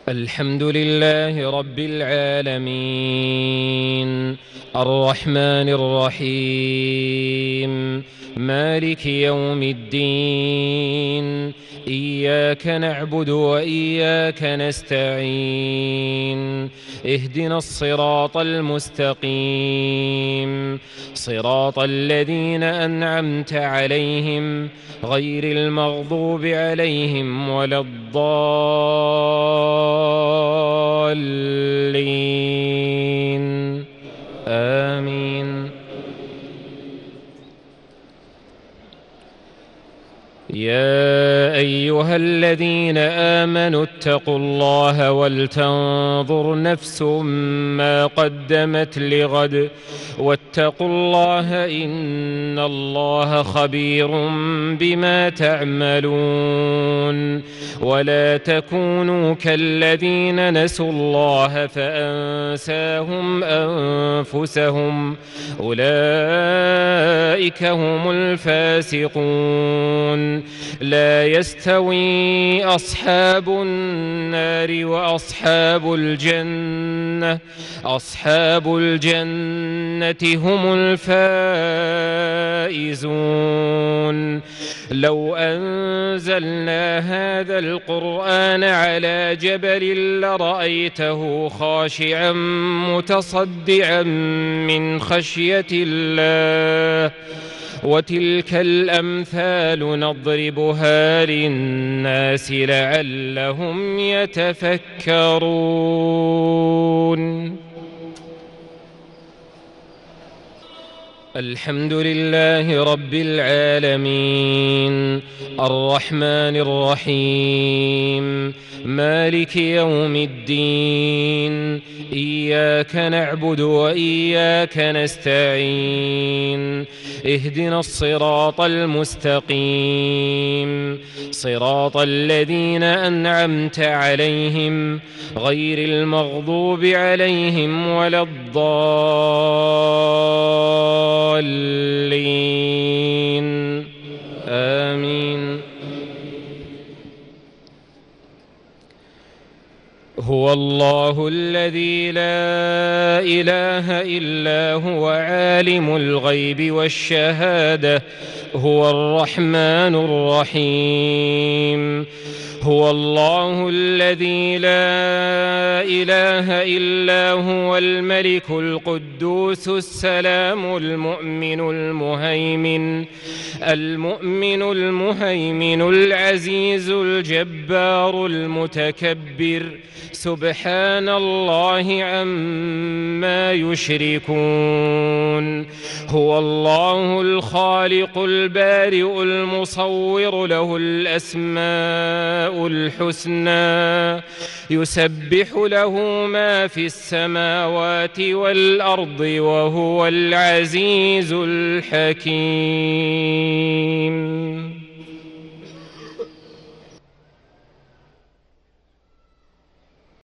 الحمد لله رب العالمين، الرحمن الرحيم، مالك يوم الدين. إياك نعبد وإياك نستعين. اهدنا الصراط المستقيم، صراط الذين أنعمت عليهم غير المغضوب عليهم ولا الضالين. آمين. يا أيها الذين آمنوا اتقوا الله ولتنظر نفس ما قدمت لغد واتقوا الله إن الله خبير بما تعملون. ولا تكونوا كالذين نسوا الله فأنساهم أنفسهم، أولئك هم الفاسقون. لا يستوي أصحاب النار وأصحاب الجنة، أصحاب الجنة هم الفائزون. لو أنزلنا هذا القرآن على جبل لرأيته خاشعا متصدعا من خشية الله. وتلك الأمثال نضربها للناس لعلهم يتفكرون. الحمد لله رب العالمين، الرحمن الرحيم، مالك يوم الدين. إياك نعبد وإياك نستعين. اهدنا الصراط المستقيم، صراط الذين أنعمت عليهم غير المغضوب عليهم ولا الضالين. آمين. هو الله الذي لا إله إلا هو عالم الغيب والشهادة، هو الرحمن الرحيم. هو الله الذي لا إله إلا هو الملك القدوس السلام المؤمن المهيمن العزيز الجبار المتكبر، سبحان الله عما يشركون. هو الله الخالق البارئ المصور، له الأسماء الحسنى، يسبح له ما في السماوات والأرض وهو العزيز الحكيم.